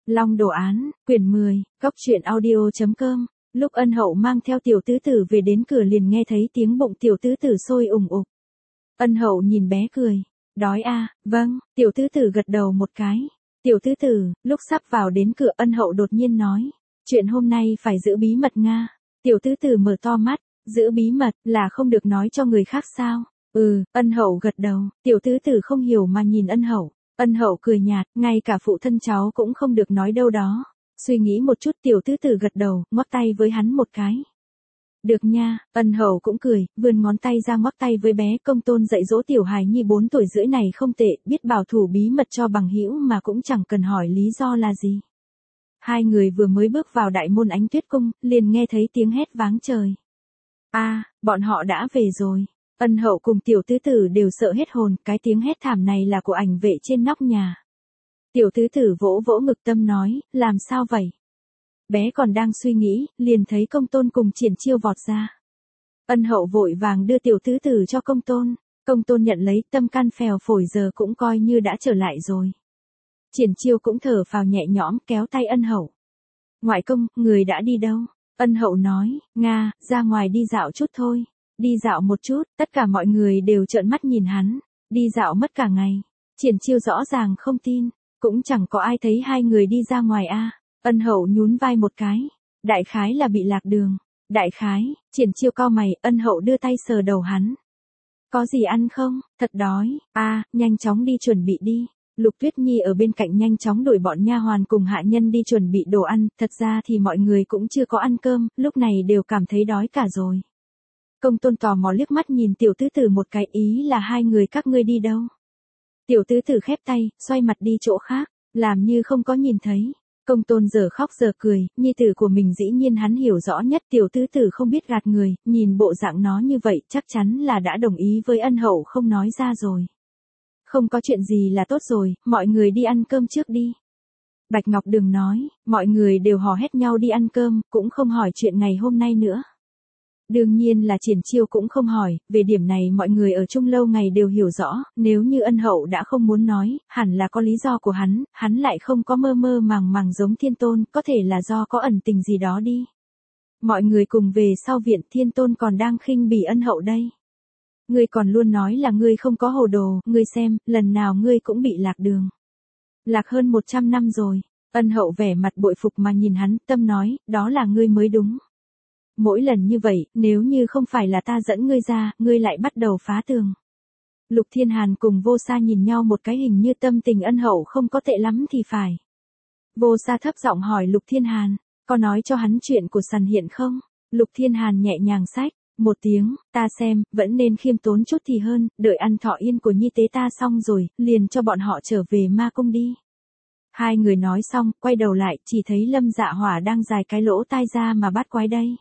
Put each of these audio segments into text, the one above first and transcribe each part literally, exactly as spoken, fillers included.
Long đồ án, quyển mười, góc truyện audio.com. Lúc Ân Hậu mang theo tiểu tứ tử về đến cửa liền nghe thấy tiếng bụng tiểu tứ tử sôi ủng ục. Ân Hậu nhìn bé cười. Đói à, vâng, tiểu tứ tử gật đầu một cái. Tiểu tứ tử, lúc sắp vào đến cửa Ân Hậu đột nhiên nói. Chuyện hôm nay phải giữ bí mật Nga. Tiểu tứ tử mở to mắt, giữ bí mật là không được nói cho người khác sao? Ừ, Ân Hậu gật đầu, tiểu tứ tử không hiểu mà nhìn Ân Hậu. Ân Hậu cười nhạt, ngay cả phụ thân cháu cũng không được nói đâu đó. Suy nghĩ một chút tiểu tứ tử gật đầu, ngoắc tay với hắn một cái. Được nha, Ân Hậu cũng cười, vươn ngón tay ra ngoắc tay với bé. Công tôn dạy dỗ tiểu hài nhi bốn tuổi rưỡi này không tệ, biết bảo thủ bí mật cho bằng hữu mà cũng chẳng cần hỏi lý do là gì. Hai người vừa mới bước vào đại môn Ánh Tuyết Cung, liền nghe thấy tiếng hét váng trời. A, à, bọn họ đã về rồi. Ân Hậu cùng tiểu tứ tử đều sợ hết hồn, cái tiếng hét thảm này là của ảnh vệ trên nóc nhà. Tiểu tứ tử vỗ vỗ ngực tâm nói, làm sao vậy? Bé còn đang suy nghĩ, liền thấy Công tôn cùng Triển Chiêu vọt ra. Ân Hậu vội vàng đưa tiểu tứ tử cho Công tôn. Công tôn nhận lấy, tâm can phèo phổi giờ cũng coi như đã trở lại rồi. Triển Chiêu cũng thở phào nhẹ nhõm kéo tay Ân Hậu. Ngoại công, người đã đi đâu? Ân Hậu nói, Nga, ra ngoài đi dạo chút thôi. Đi dạo một chút, tất cả mọi người đều trợn mắt nhìn hắn. Đi dạo mất cả ngày. Triển Chiêu rõ ràng không tin. Cũng chẳng có ai thấy hai người đi ra ngoài a. À. Ân Hậu nhún vai một cái. Đại khái là bị lạc đường. Đại khái, Triển Chiêu cau mày, Ân Hậu đưa tay sờ đầu hắn. Có gì ăn không? Thật đói. A, à, nhanh chóng đi chuẩn bị đi. Lục Tuyết Nhi ở bên cạnh nhanh chóng đuổi bọn nha hoàn cùng hạ nhân đi chuẩn bị đồ ăn. Thật ra thì mọi người cũng chưa có ăn cơm, lúc này đều cảm thấy đói cả rồi. Công tôn tò mò liếc mắt nhìn tiểu tứ tử một cái, ý là hai người các ngươi đi đâu? Tiểu tứ tử khép tay, xoay mặt đi chỗ khác, làm như không có nhìn thấy. Công tôn giờ khóc giờ cười, nhi tử của mình dĩ nhiên hắn hiểu rõ nhất. Tiểu tứ tử không biết gạt người, nhìn bộ dạng nó như vậy chắc chắn là đã đồng ý với Ân Hậu không nói ra rồi. Không có chuyện gì là tốt rồi, mọi người đi ăn cơm trước đi. Bạch Ngọc Đường nói, mọi người đều hò hét nhau đi ăn cơm, cũng không hỏi chuyện ngày hôm nay nữa. Đương nhiên là Triển Chiêu cũng không hỏi, về điểm này mọi người ở chung lâu ngày đều hiểu rõ, nếu như Ân Hậu đã không muốn nói, hẳn là có lý do của hắn, hắn lại không có mơ mơ màng màng giống Thiên Tôn, có thể là do có ẩn tình gì đó đi. Mọi người cùng về sau viện, Thiên Tôn còn đang khinh bỉ Ân Hậu đây. Ngươi còn luôn nói là ngươi không có hồ đồ, ngươi xem, lần nào ngươi cũng bị lạc đường. Lạc hơn một trăm năm rồi, Ân Hậu vẻ mặt bội phục mà nhìn hắn, tâm nói, đó là ngươi mới đúng. Mỗi lần như vậy, nếu như không phải là ta dẫn ngươi ra, ngươi lại bắt đầu phá tường. Lục Thiên Hàn cùng Vô Sa nhìn nhau một cái, hình như tâm tình Ân Hậu không có tệ lắm thì phải. Vô Sa thấp giọng hỏi Lục Thiên Hàn, có nói cho hắn chuyện của Sàn Hiện không? Lục Thiên Hàn nhẹ nhàng xách một tiếng, ta xem, vẫn nên khiêm tốn chút thì hơn, đợi ăn thọ yên của nhi tế ta xong rồi, liền cho bọn họ trở về ma cung đi. Hai người nói xong, quay đầu lại, chỉ thấy Lâm Dạ Hỏa đang dài cái lỗ tai ra mà bắt quái đây.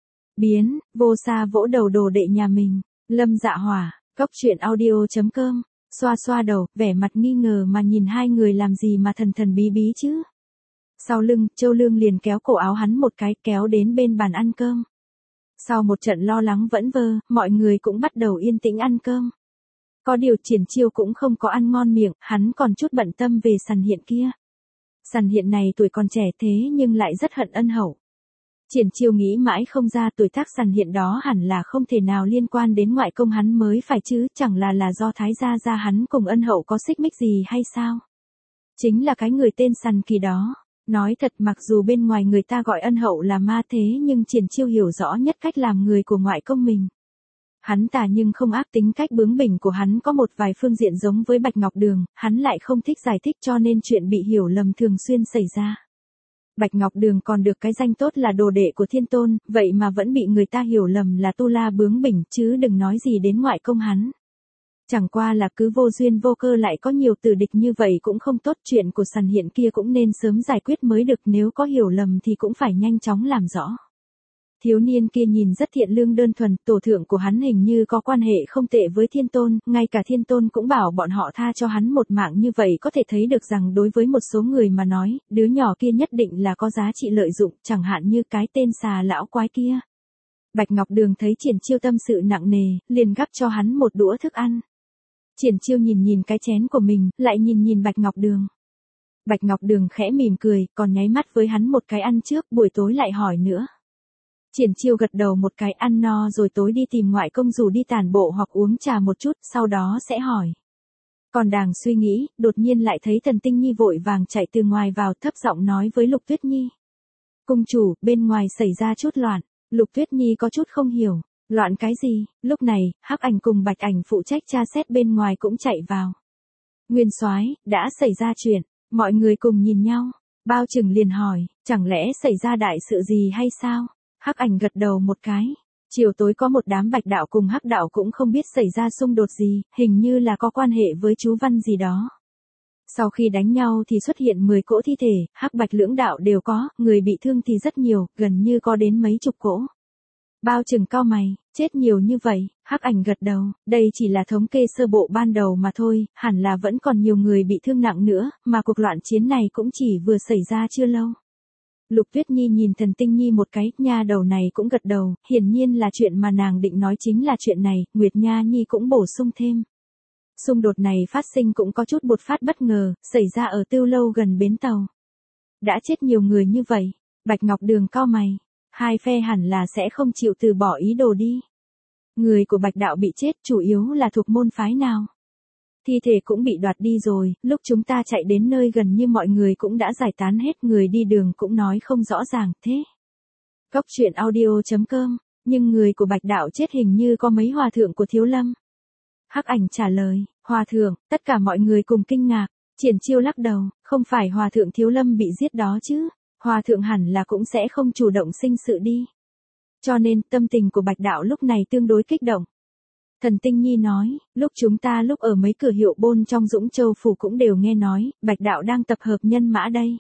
Biến, Vô Sa vỗ đầu đồ đệ nhà mình. Lâm Dạ Hỏa, góc truyện audio.com, xoa xoa đầu, vẻ mặt nghi ngờ mà nhìn hai người làm gì mà thần thần bí bí chứ. Sau lưng, Châu Lương liền kéo cổ áo hắn một cái, kéo đến bên bàn ăn cơm. Sau một trận lo lắng vẫn vơ, mọi người cũng bắt đầu yên tĩnh ăn cơm. Có điều Triển Chiêu cũng không có ăn ngon miệng, hắn còn chút bận tâm về Sàn Hiện kia. Sàn Hiện này tuổi còn trẻ thế nhưng lại rất hận Ân Hậu. Triển Chiêu nghĩ mãi không ra, tuổi tác Sàn Hiện đó hẳn là không thể nào liên quan đến ngoại công hắn mới phải chứ, chẳng là là do Thái gia gia hắn cùng Ân Hậu có xích mích gì hay sao? Chính là cái người tên Sàn Kỳ đó. Nói thật, mặc dù bên ngoài người ta gọi Ân Hậu là ma thế nhưng Triển Chiêu hiểu rõ nhất cách làm người của ngoại công mình. Hắn tà nhưng không ác, tính cách bướng bỉnh của hắn có một vài phương diện giống với Bạch Ngọc Đường, hắn lại không thích giải thích cho nên chuyện bị hiểu lầm thường xuyên xảy ra. Bạch Ngọc Đường còn được cái danh tốt là đồ đệ của Thiên Tôn, vậy mà vẫn bị người ta hiểu lầm là tu la bướng bỉnh, chứ đừng nói gì đến ngoại công hắn. Chẳng qua là cứ vô duyên vô cơ lại có nhiều tử địch như vậy cũng không tốt, chuyện của Sàn Hiện kia cũng nên sớm giải quyết mới được, nếu có hiểu lầm thì cũng phải nhanh chóng làm rõ. Thiếu niên kia nhìn rất thiện lương đơn thuần, tổ thượng của hắn hình như có quan hệ không tệ với Thiên Tôn, ngay cả Thiên Tôn cũng bảo bọn họ tha cho hắn một mạng, như vậy có thể thấy được rằng đối với một số người mà nói, đứa nhỏ kia nhất định là có giá trị lợi dụng, chẳng hạn như cái tên xà lão quái kia. Bạch Ngọc Đường thấy Triển Chiêu tâm sự nặng nề, liền gắp cho hắn một đũa thức ăn. Triển Chiêu nhìn nhìn cái chén của mình, lại nhìn nhìn Bạch Ngọc Đường. Bạch Ngọc Đường khẽ mỉm cười, còn nháy mắt với hắn một cái ăn trước, buổi tối lại hỏi nữa. Triển Chiêu gật đầu một cái, ăn no rồi tối đi tìm ngoại công dù đi tản bộ hoặc uống trà một chút, sau đó sẽ hỏi. Còn đang suy nghĩ, đột nhiên lại thấy Tần Tinh Nhi vội vàng chạy từ ngoài vào, thấp giọng nói với Lục Tuyết Nhi. Cung chủ, bên ngoài xảy ra chút loạn. Lục Tuyết Nhi có chút không hiểu. Loạn cái gì? Lúc này, Hắc Ảnh cùng Bạch Ảnh phụ trách tra xét bên ngoài cũng chạy vào. Nguyên soái, đã xảy ra chuyện. Mọi người cùng nhìn nhau. Bao Trừng liền hỏi, chẳng lẽ xảy ra đại sự gì hay sao? Hắc Ảnh gật đầu một cái. Chiều tối có một đám Bạch đạo cùng Hắc đạo cũng không biết xảy ra xung đột gì, hình như là có quan hệ với chú văn gì đó. Sau khi đánh nhau thì xuất hiện mười cỗ thi thể, Hắc Bạch lưỡng đạo đều có, người bị thương thì rất nhiều, gần như có đến mấy chục cỗ. Bao Trừng cau mày, chết nhiều như vậy, Hắc Ảnh gật đầu, đây chỉ là thống kê sơ bộ ban đầu mà thôi, hẳn là vẫn còn nhiều người bị thương nặng nữa, mà cuộc loạn chiến này cũng chỉ vừa xảy ra chưa lâu. Lục Tuyết Nhi nhìn Thần Tinh Nhi một cái, nha đầu này cũng gật đầu, hiển nhiên là chuyện mà nàng định nói chính là chuyện này, Nguyệt Nha Nhi cũng bổ sung thêm. Xung đột này phát sinh cũng có chút bột phát bất ngờ, xảy ra ở Tưu Lâu gần bến tàu. Đã chết nhiều người như vậy, Bạch Ngọc Đường cau mày, hai phe hẳn là sẽ không chịu từ bỏ ý đồ đi. Người của Bạch đạo bị chết chủ yếu là thuộc môn phái nào? Thi thể cũng bị đoạt đi rồi, lúc chúng ta chạy đến nơi gần như mọi người cũng đã giải tán hết, người đi đường cũng nói không rõ ràng, thế. Góc truyện audio chấm com, nhưng người của Bạch đạo chết hình như có mấy hòa thượng của Thiếu Lâm. Hắc Ảnh trả lời, hòa thượng, tất cả mọi người cùng kinh ngạc, Triển Chiêu lắc đầu, không phải hòa thượng Thiếu Lâm bị giết đó chứ, hòa thượng hẳn là cũng sẽ không chủ động sinh sự đi. Cho nên tâm tình của Bạch đạo lúc này tương đối kích động. Thần Tinh Nhi nói, lúc chúng ta lúc ở mấy cửa hiệu bôn trong Dũng Châu Phủ cũng đều nghe nói, Bạch đạo đang tập hợp nhân mã đây.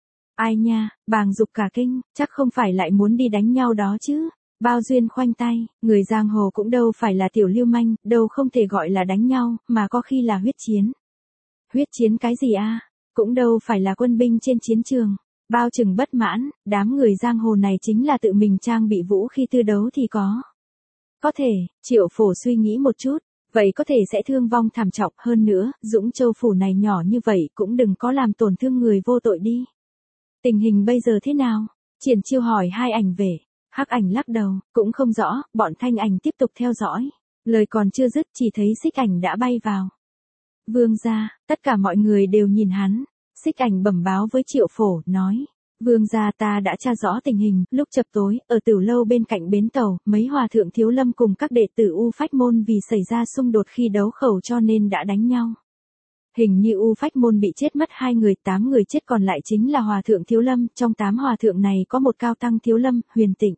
Ai nha, bàng dục cả kinh, chắc không phải lại muốn đi đánh nhau đó chứ. Bao Duyên khoanh tay, người giang hồ cũng đâu phải là tiểu lưu manh, đâu không thể gọi là đánh nhau, mà có khi là huyết chiến. Huyết chiến cái gì a? Cũng đâu phải là quân binh trên chiến trường. Bao Trừng bất mãn, đám người giang hồ này chính là tự mình trang bị vũ khi tư đấu thì có. Có thể, Triệu Phổ suy nghĩ một chút, vậy có thể sẽ thương vong thảm trọng hơn nữa, Dũng Châu Phủ này nhỏ như vậy cũng đừng có làm tổn thương người vô tội đi. Tình hình bây giờ thế nào? Triển Chiêu hỏi hai ảnh về. Hắc Ảnh lắc đầu, cũng không rõ, bọn Thanh Ảnh tiếp tục theo dõi. Lời còn chưa dứt chỉ thấy Xích Ảnh đã bay vào. Vương gia, tất cả mọi người đều nhìn hắn. Xích Ảnh bẩm báo với Triệu Phổ, nói. Vương gia, ta đã tra rõ tình hình, lúc chập tối, ở Tửu Lâu bên cạnh bến tàu, mấy hòa thượng Thiếu Lâm cùng các đệ tử U Phách Môn vì xảy ra xung đột khi đấu khẩu cho nên đã đánh nhau. Hình như U Phách Môn bị chết mất hai người, tám người chết còn lại chính là hòa thượng Thiếu Lâm, trong tám hòa thượng này có một cao tăng Thiếu Lâm, Huyền Tịnh.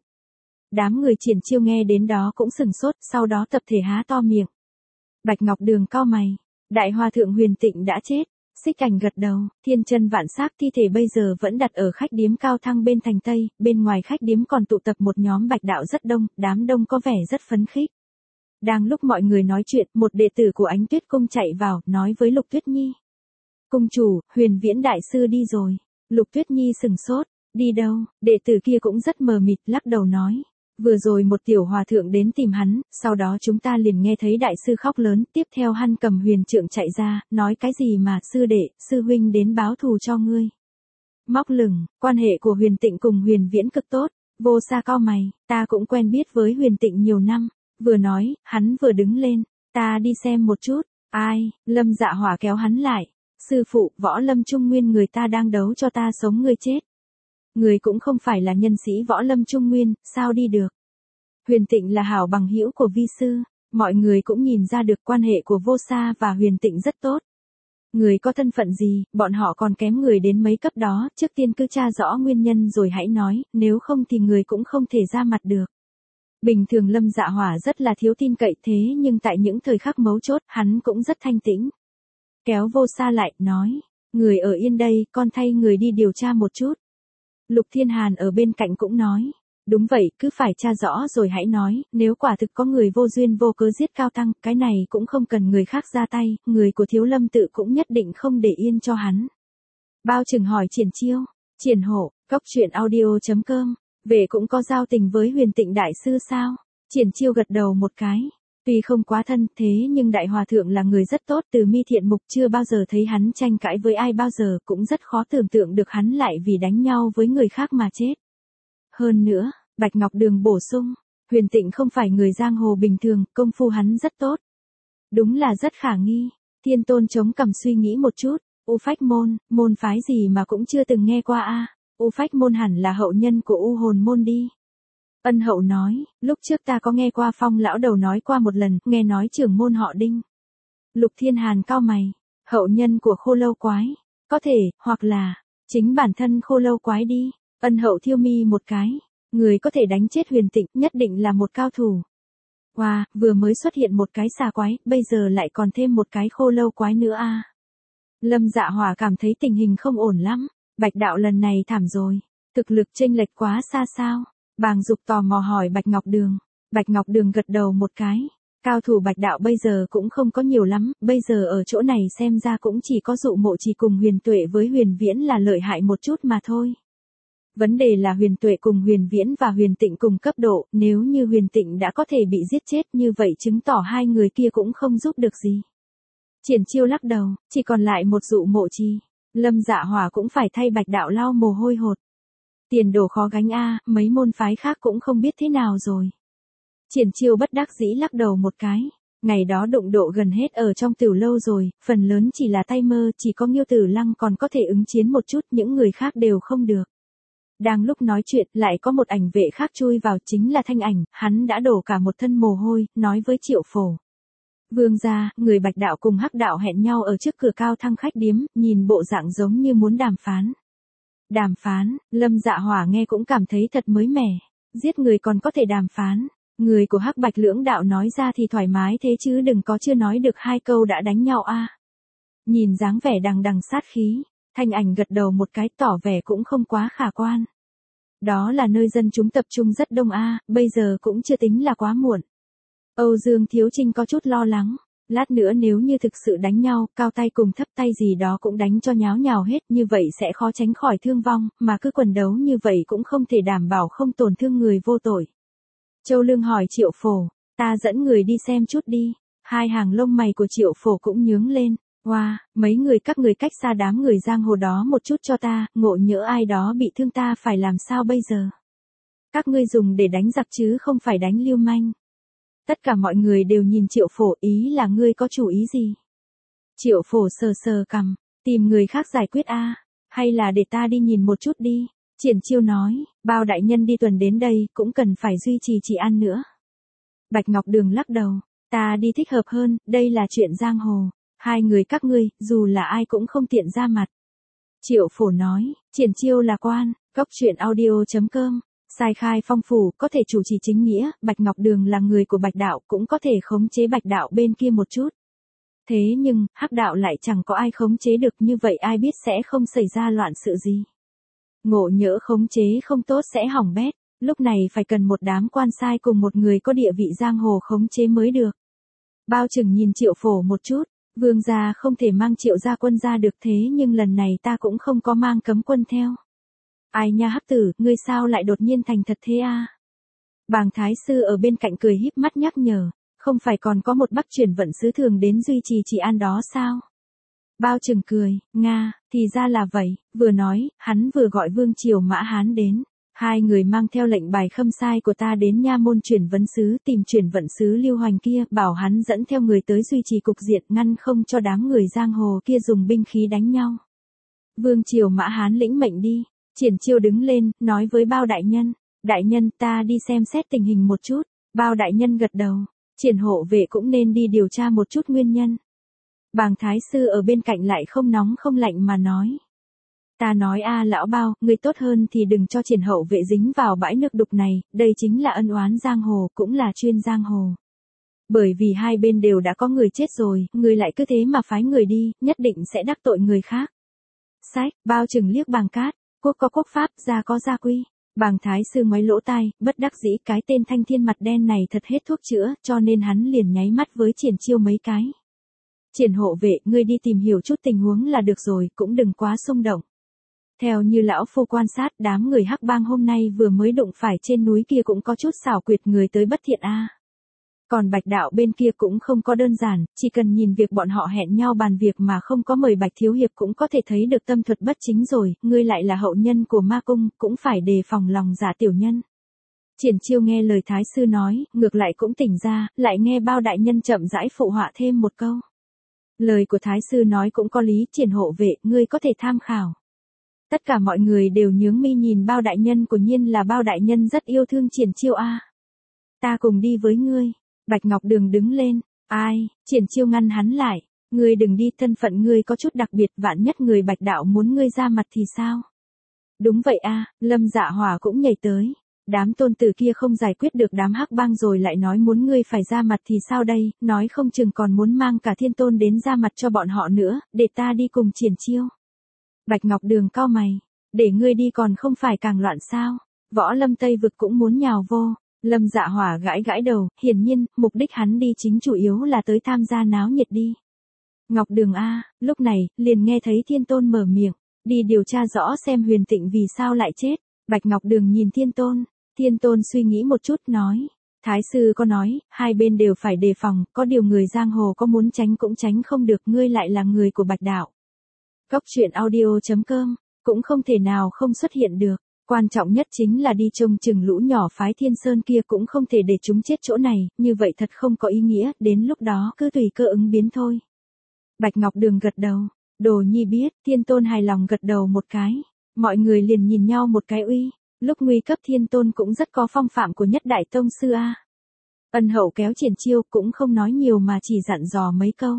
Đám người Triển Chiêu nghe đến đó cũng sừng sốt, sau đó tập thể há to miệng. Bạch Ngọc Đường cau mày, đại hòa thượng Huyền Tịnh đã chết. Xích Ảnh gật đầu, thiên chân vạn xác thi thể bây giờ vẫn đặt ở khách điếm Cao Thăng bên thành Tây, bên ngoài khách điếm còn tụ tập một nhóm Bạch đạo rất đông, đám đông có vẻ rất phấn khích. Đang lúc mọi người nói chuyện, một đệ tử của Ánh Tuyết Cung chạy vào, nói với Lục Tuyết Nhi. Cung chủ, Huyền Viễn đại sư đi rồi. Lục Tuyết Nhi sừng sốt, đi đâu? Đệ tử kia cũng rất mờ mịt, lắc đầu nói. Vừa rồi một tiểu hòa thượng đến tìm hắn, sau đó chúng ta liền nghe thấy đại sư khóc lớn, tiếp theo hắn cầm huyền trượng chạy ra, nói cái gì mà sư đệ, sư huynh đến báo thù cho ngươi. Móc lửng, quan hệ của Huyền Tịnh cùng Huyền Viễn cực tốt, Vô Sa cau mày, ta cũng quen biết với Huyền Tịnh nhiều năm, vừa nói, hắn vừa đứng lên, ta đi xem một chút, ai, Lâm Dạ Hỏa kéo hắn lại, sư phụ, Võ Lâm Trung Nguyên người ta đang đấu cho ta sống ngươi chết. Người cũng không phải là nhân sĩ Võ Lâm Trung Nguyên, sao đi được. Huyền Tịnh là hảo bằng hữu của vi sư, mọi người cũng nhìn ra được quan hệ của Vô Sa và Huyền Tịnh rất tốt. Người có thân phận gì, bọn họ còn kém người đến mấy cấp đó, trước tiên cứ tra rõ nguyên nhân rồi hãy nói, nếu không thì người cũng không thể ra mặt được. Bình thường Lâm Dạ Hỏa rất là thiếu tin cậy thế nhưng tại những thời khắc mấu chốt, hắn cũng rất thanh tĩnh. Kéo Vô Sa lại, nói, người ở yên đây, con thay người đi điều tra một chút. Lục Thiên Hàn ở bên cạnh cũng nói, đúng vậy, cứ phải tra rõ rồi hãy nói, nếu quả thực có người vô duyên vô cớ giết Cao Tăng, cái này cũng không cần người khác ra tay, người của Thiếu Lâm tự cũng nhất định không để yên cho hắn. Bao Trừng hỏi Triển Chiêu, Triển Hổ, góc truyện audio chấm com, về cũng có giao tình với Huyền Tịnh đại sư sao? Triển Chiêu gật đầu một cái, Tuy không quá thân thế nhưng đại hòa thượng là người rất tốt, từ mi thiện mục chưa bao giờ thấy hắn tranh cãi với ai bao giờ, cũng rất khó tưởng tượng được hắn lại vì đánh nhau với người khác mà chết. Hơn nữa, Bạch Ngọc Đường bổ sung, Huyền Tịnh không phải người giang hồ bình thường, công phu hắn rất tốt. Đúng là rất khả nghi. Thiên Tôn chống cằm suy nghĩ một chút, U Phách môn, môn phái gì mà cũng chưa từng nghe qua a. U Phách môn hẳn là hậu nhân của U Hồn môn đi. Ân Hậu nói, lúc trước ta có nghe qua Phong lão đầu nói qua một lần, nghe nói trưởng môn họ Đinh. Lục Thiên Hàn cau mày, hậu nhân của Khô Lâu Quái, có thể, hoặc là, chính bản thân Khô Lâu Quái đi. Ân Hậu thiêu mi một cái, người có thể đánh chết Huyền Tịnh nhất định là một cao thủ. Wow, vừa mới xuất hiện một cái xà quái, bây giờ lại còn thêm một cái Khô Lâu Quái nữa a. Lâm Dạ Hỏa cảm thấy tình hình không ổn lắm, Bạch đạo lần này thảm rồi, thực lực chênh lệch quá xa sao? Bàng Dục tò mò hỏi Bạch Ngọc Đường. Bạch Ngọc Đường gật đầu một cái. Cao thủ Bạch đạo bây giờ cũng không có nhiều lắm, bây giờ ở chỗ này xem ra cũng chỉ có Dụ Mộ Trì cùng Huyền Tuệ với Huyền Viễn là lợi hại một chút mà thôi. Vấn đề là Huyền Tuệ cùng Huyền Viễn và Huyền Tịnh cùng cấp độ, nếu như Huyền Tịnh đã có thể bị giết chết như vậy chứng tỏ hai người kia cũng không giúp được gì. Triển Chiêu lắc đầu, chỉ còn lại một Dụ Mộ Trì. Lâm Dạ Hỏa cũng phải thay Bạch đạo lau mồ hôi hột. Tiền đồ khó gánh a, mấy môn phái khác cũng không biết thế nào rồi. Triển Chiêu bất đắc dĩ lắc đầu một cái. Ngày đó đụng độ gần hết ở trong Tiểu Lâu rồi, phần lớn chỉ là tay mơ, chỉ có Nghiêu Tử Lăng còn có thể ứng chiến một chút, những người khác đều không được. Đang lúc nói chuyện, lại có một ảnh vệ khác chui vào, chính là Thanh Ảnh, hắn đã đổ cả một thân mồ hôi, nói với Triệu Phổ. Vương gia, người Bạch đạo cùng Hắc đạo hẹn nhau ở trước cửa cao thăng khách điếm, nhìn bộ dạng giống như muốn đàm phán. Đàm phán, Lâm Dạ Hỏa nghe cũng cảm thấy thật mới mẻ. Giết người còn có thể đàm phán. Người của Hắc Bạch lưỡng đạo nói ra thì thoải mái thế chứ đừng có chưa nói được hai câu đã đánh nhau a. Nhìn dáng vẻ đằng đằng sát khí, Thanh Ảnh gật đầu một cái tỏ vẻ cũng không quá khả quan. Đó là nơi dân chúng tập trung rất đông a, bây giờ cũng chưa tính là quá muộn. Âu Dương Thiếu Trinh có chút lo lắng. Lát nữa nếu như thực sự đánh nhau, cao tay cùng thấp tay gì đó cũng đánh cho nháo nhào hết, như vậy sẽ khó tránh khỏi thương vong, mà cứ quần đấu như vậy cũng không thể đảm bảo không tổn thương người vô tội. Châu Lương hỏi Triệu Phổ, ta dẫn người đi xem chút đi. Hai hàng lông mày của Triệu Phổ cũng nhướng lên. Wow, mấy người các người cách xa đám người giang hồ đó một chút cho ta, ngộ nhỡ ai đó bị thương ta phải làm sao bây giờ? Các ngươi dùng để đánh giặc chứ không phải đánh lưu manh. Tất cả mọi người đều nhìn Triệu Phổ, ý là ngươi có chủ ý gì? Triệu Phổ sờ sờ cằm, tìm người khác giải quyết a, hay là để ta đi nhìn một chút đi. Triển Chiêu nói, bao đại nhân đi tuần đến đây cũng cần phải duy trì trị an nữa. Bạch Ngọc Đường lắc đầu, ta đi thích hợp hơn, đây là chuyện giang hồ. Hai người các ngươi, dù là ai cũng không tiện ra mặt. Triệu Phổ nói, Triển Chiêu là quan, góc truyện audio chấm com. Sai khai phong phủ, có thể chủ trì chính nghĩa, Bạch Ngọc Đường là người của Bạch đạo, cũng có thể khống chế Bạch đạo bên kia một chút. Thế nhưng, Hắc đạo lại chẳng có ai khống chế được, như vậy ai biết sẽ không xảy ra loạn sự gì. Ngộ nhỡ khống chế không tốt sẽ hỏng bét, lúc này phải cần một đám quan sai cùng một người có địa vị giang hồ khống chế mới được. Bao Trừng nhìn Triệu Phổ một chút, vương gia không thể mang Triệu gia quân ra được, thế nhưng lần này ta cũng không có mang cấm quân theo. Ai nha Hắc tử, ngươi sao lại đột nhiên thành thật thế a? Bàng Thái Sư ở bên cạnh cười híp mắt nhắc nhở, không phải còn có một Bắc chuyển vận sứ thường đến duy trì trị an đó sao? Bao Trừng cười, nga, thì ra là vậy, vừa nói, hắn vừa gọi Vương Triều Mã Hán đến. Hai người mang theo lệnh bài khâm sai của ta đến nha môn chuyển vấn sứ tìm chuyển vận sứ Lưu Hoành kia, bảo hắn dẫn theo người tới duy trì cục diện, ngăn không cho đám người giang hồ kia dùng binh khí đánh nhau. Vương Triều Mã Hán lĩnh mệnh đi. Triển Chiêu đứng lên, nói với Bao đại nhân, đại nhân ta đi xem xét tình hình một chút. Bao đại nhân gật đầu, Triển hộ vệ cũng nên đi điều tra một chút nguyên nhân. Bàng Thái Sư ở bên cạnh lại không nóng không lạnh mà nói. Ta nói a lão Bao, ngươi tốt hơn thì đừng cho Triển hậu vệ dính vào bãi nước đục này, đây chính là ân oán giang hồ, cũng là chuyên giang hồ. Bởi vì hai bên đều đã có người chết rồi, ngươi lại cứ thế mà phái người đi, nhất định sẽ đắc tội người khác. Sách, Bao Trừng liếc Bàng Cát. Quốc có quốc pháp, gia có gia quy. Bàng Thái Sư ngoáy lỗ tai, bất đắc dĩ cái tên Thanh Thiên mặt đen này thật hết thuốc chữa, cho nên hắn liền nháy mắt với Triển Chiêu mấy cái. Triển hộ vệ, ngươi đi tìm hiểu chút tình huống là được rồi, cũng đừng quá xung động. Theo như lão phu quan sát, đám người Hắc Bang hôm nay vừa mới đụng phải trên núi kia cũng có chút xảo quyệt, người tới bất thiện a. Còn Bạch đạo bên kia cũng không có đơn giản, chỉ cần nhìn việc bọn họ hẹn nhau bàn việc mà không có mời Bạch thiếu hiệp cũng có thể thấy được tâm thuật bất chính rồi, ngươi lại là hậu nhân của ma cung, cũng phải đề phòng lòng dạ tiểu nhân. Triển Chiêu nghe lời thái sư nói, ngược lại cũng tỉnh ra, lại nghe Bao đại nhân chậm rãi phụ họa thêm một câu. Lời của thái sư nói cũng có lý, Triển hộ vệ, ngươi có thể tham khảo. Tất cả mọi người đều nhướng mi nhìn Bao đại nhân, của nhiên là Bao đại nhân rất yêu thương Triển Chiêu a. Ta cùng đi với ngươi. Bạch Ngọc Đường đứng lên, ai, Triển Chiêu ngăn hắn lại, ngươi đừng đi, thân phận ngươi có chút đặc biệt, vạn nhất người Bạch đạo muốn ngươi ra mặt thì sao? Đúng vậy a, Lâm Dạ Hỏa cũng nhảy tới, đám tôn tử kia không giải quyết được đám hắc bang rồi lại nói muốn ngươi phải ra mặt thì sao đây, nói không chừng còn muốn mang cả thiên tôn đến ra mặt cho bọn họ nữa, để ta đi cùng Triển Chiêu. Bạch Ngọc Đường cau mày, để ngươi đi còn không phải càng loạn sao, Võ Lâm Tây Vực cũng muốn nhào vô. Lâm Dạ Hỏa gãi gãi đầu, hiển nhiên, mục đích hắn đi chính chủ yếu là tới tham gia náo nhiệt đi. Ngọc Đường a, lúc này, liền nghe thấy Thiên Tôn mở miệng, đi điều tra rõ xem Huyền Tịnh vì sao lại chết. Bạch Ngọc Đường nhìn Thiên Tôn, Thiên Tôn suy nghĩ một chút nói, Thái sư có nói, hai bên đều phải đề phòng, có điều người giang hồ có muốn tránh cũng tránh không được, ngươi lại là người của Bạch đạo. Góc truyện audio chấm com, cũng không thể nào không xuất hiện được. Quan trọng nhất chính là đi trông chừng lũ nhỏ phái Thiên Sơn kia, cũng không thể để chúng chết chỗ này, như vậy thật không có ý nghĩa, đến lúc đó cứ tùy cơ ứng biến thôi. Bạch Ngọc Đường gật đầu, Đồ Nhi biết, Thiên Tôn hài lòng gật đầu một cái, mọi người liền nhìn nhau một cái uy, lúc nguy cấp Thiên Tôn cũng rất có phong phạm của nhất đại tông sư a. Ân Hậu kéo Triển Chiêu cũng không nói nhiều mà chỉ dặn dò mấy câu.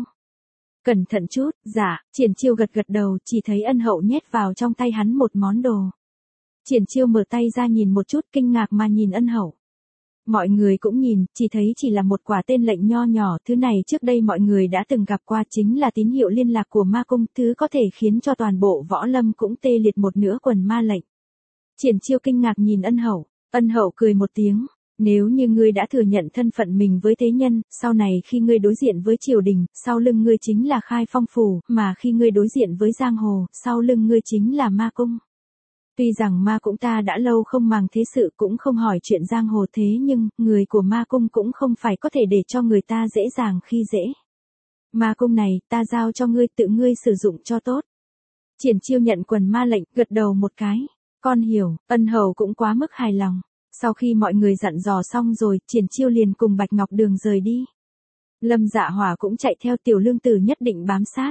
Cẩn thận chút, dạ, Triển Chiêu gật gật đầu, chỉ thấy Ân Hậu nhét vào trong tay hắn một món đồ. Triển Chiêu mở tay ra nhìn một chút, kinh ngạc mà nhìn Ân Hậu. Mọi người cũng nhìn, chỉ thấy chỉ là một quả tên lệnh nho nhỏ, thứ này trước đây mọi người đã từng gặp qua, chính là tín hiệu liên lạc của ma cung, thứ có thể khiến cho toàn bộ võ lâm cũng tê liệt một nửa quần ma lệnh. Triển Chiêu kinh ngạc nhìn Ân Hậu, Ân Hậu cười một tiếng, nếu như ngươi đã thừa nhận thân phận mình với thế nhân, sau này khi ngươi đối diện với triều đình, sau lưng ngươi chính là Khai Phong phủ, mà khi ngươi đối diện với giang hồ, sau lưng ngươi chính là ma cung. Tuy rằng ma cũng ta đã lâu không màng thế sự, cũng không hỏi chuyện giang hồ, thế nhưng, người của ma cung cũng không phải có thể để cho người ta dễ dàng khi dễ. Ma cung này, ta giao cho ngươi, tự ngươi sử dụng cho tốt. Triển Chiêu nhận quần ma lệnh, gật đầu một cái. Con hiểu, Ân Hầu cũng quá mức hài lòng. Sau khi mọi người dặn dò xong rồi, Triển Chiêu liền cùng Bạch Ngọc Đường rời đi. Lâm Dạ Hỏa cũng chạy theo, Tiểu Lương Tử nhất định bám sát.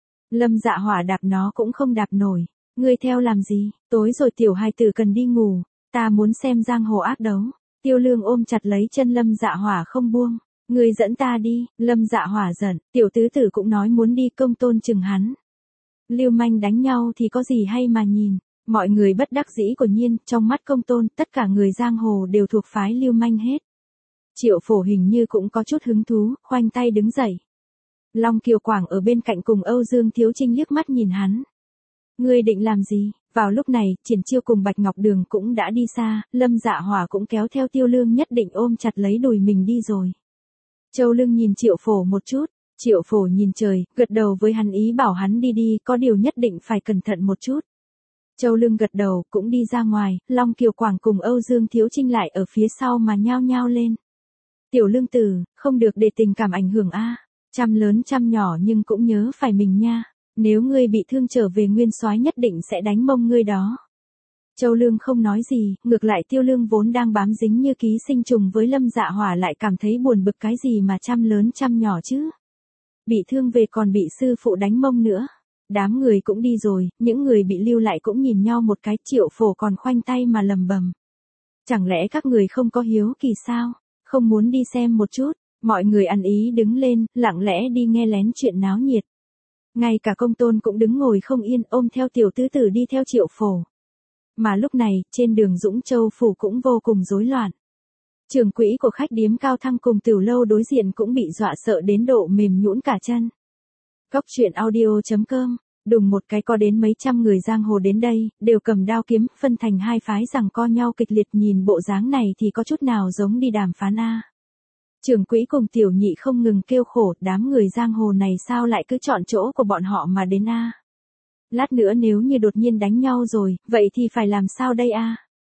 Lâm Dạ Hỏa đạp nó cũng không đạp nổi. Ngươi theo làm gì, tối rồi tiểu hài tử cần đi ngủ, ta muốn xem giang hồ ác đấu. Tiêu Lương ôm chặt lấy chân Lâm Dạ Hỏa không buông, ngươi dẫn ta đi. Lâm Dạ Hỏa giận, tiểu tứ tử cũng nói muốn đi, Công Tôn chừng hắn. Lưu manh đánh nhau thì có gì hay mà nhìn, mọi người bất đắc dĩ của nhiên, trong mắt Công Tôn, tất cả người giang hồ đều thuộc phái lưu manh hết. Triệu Phổ hình như cũng có chút hứng thú, khoanh tay đứng dậy. Long Kiều Quảng ở bên cạnh cùng Âu Dương Thiếu Trinh liếc mắt nhìn hắn. Ngươi định làm gì? Vào lúc này, Triển Chiêu cùng Bạch Ngọc Đường cũng đã đi xa, Lâm Dạ Hỏa cũng kéo theo Tiêu Lương nhất định ôm chặt lấy đùi mình đi rồi. Châu Lương nhìn Triệu Phổ một chút, Triệu Phổ nhìn trời, gật đầu với hắn ý bảo hắn đi đi, có điều nhất định phải cẩn thận một chút. Châu Lương gật đầu, cũng đi ra ngoài, Long Kiều Quảng cùng Âu Dương Thiếu Trinh lại ở phía sau mà nhao nhao lên. Tiểu Lương Tử, không được để tình cảm ảnh hưởng a, trăm lớn trăm nhỏ nhưng cũng nhớ phải mình nha. Nếu ngươi bị thương trở về Nguyên Soái nhất định sẽ đánh mông ngươi đó. Châu Lương không nói gì, ngược lại Tiêu Lương vốn đang bám dính như ký sinh trùng với Lâm Dạ Hỏa lại cảm thấy buồn bực, cái gì mà trăm lớn trăm nhỏ chứ. Bị thương về còn bị sư phụ đánh mông nữa. Đám người cũng đi rồi, những người bị lưu lại cũng nhìn nhau một cái, Triệu Phổ còn khoanh tay mà lầm bầm. Chẳng lẽ các người không có hiếu kỳ sao, không muốn đi xem một chút, mọi người ăn ý đứng lên, lặng lẽ đi nghe lén chuyện náo nhiệt. Ngay cả Công Tôn cũng đứng ngồi không yên, ôm theo tiểu tứ tử đi theo Triệu Phổ. Mà lúc này, trên đường Dũng Châu phủ cũng vô cùng rối loạn. Trưởng quỹ của khách điếm Cao Thăng cùng tiểu lâu đối diện cũng bị dọa sợ đến độ mềm nhũn cả chân. Góc truyện audio chấm com, đùng một cái có đến mấy trăm người giang hồ đến đây, đều cầm đao kiếm, phân thành hai phái giằng co nhau kịch liệt, nhìn bộ dáng này thì có chút nào giống đi đàm phán a. Trưởng quỹ cùng tiểu nhị không ngừng kêu khổ, đám người giang hồ này sao lại cứ chọn chỗ của bọn họ mà đến a. Lát nữa nếu như đột nhiên đánh nhau rồi, vậy thì phải làm sao đây a?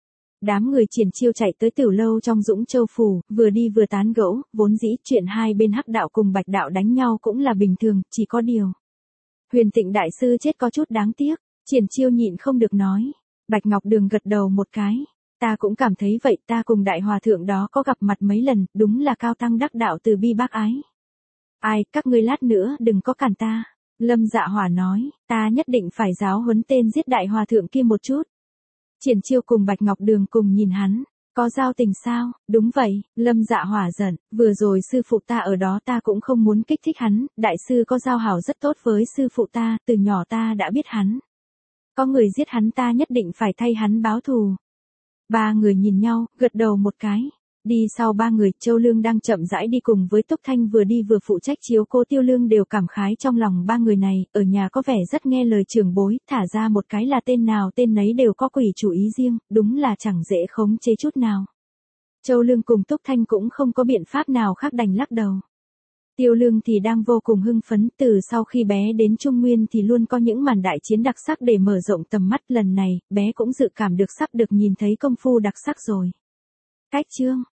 Đám người Triển Chiêu chạy tới Tử lâu trong Dũng Châu phủ, vừa đi vừa tán gẫu, vốn dĩ chuyện hai bên Hắc đạo cùng Bạch đạo đánh nhau cũng là bình thường, chỉ có điều. Huyền Tịnh đại sư chết có chút đáng tiếc, Triển Chiêu nhịn không được nói. Bạch Ngọc Đường gật đầu một cái. Ta cũng cảm thấy vậy, ta cùng đại hòa thượng đó có gặp mặt mấy lần, đúng là cao tăng đắc đạo từ bi bác ái. Ai, các ngươi lát nữa đừng có cản ta. Lâm Dạ Hỏa nói, ta nhất định phải giáo huấn tên giết đại hòa thượng kia một chút. Triển Chiêu cùng Bạch Ngọc Đường cùng nhìn hắn, có giao tình sao? Đúng vậy, Lâm Dạ Hỏa giận, vừa rồi sư phụ ta ở đó ta cũng không muốn kích thích hắn, đại sư có giao hảo rất tốt với sư phụ ta, từ nhỏ ta đã biết hắn. Có người giết hắn ta nhất định phải thay hắn báo thù. Ba người nhìn nhau, gật đầu một cái. Đi sau ba người, Châu Lương đang chậm rãi đi cùng với Túc Thanh vừa đi vừa phụ trách chiếu cố Tiêu Lương đều cảm khái trong lòng ba người này, ở nhà có vẻ rất nghe lời trưởng bối, thả ra một cái là tên nào tên nấy đều có quỷ chủ ý riêng, đúng là chẳng dễ khống chế chút nào. Châu Lương cùng Túc Thanh cũng không có biện pháp nào khác đành lắc đầu. Tiêu Lương thì đang vô cùng hưng phấn, từ sau khi bé đến Trung Nguyên thì luôn có những màn đại chiến đặc sắc để mở rộng tầm mắt, lần này, bé cũng dự cảm được sắp được nhìn thấy công phu đặc sắc rồi. Cách chương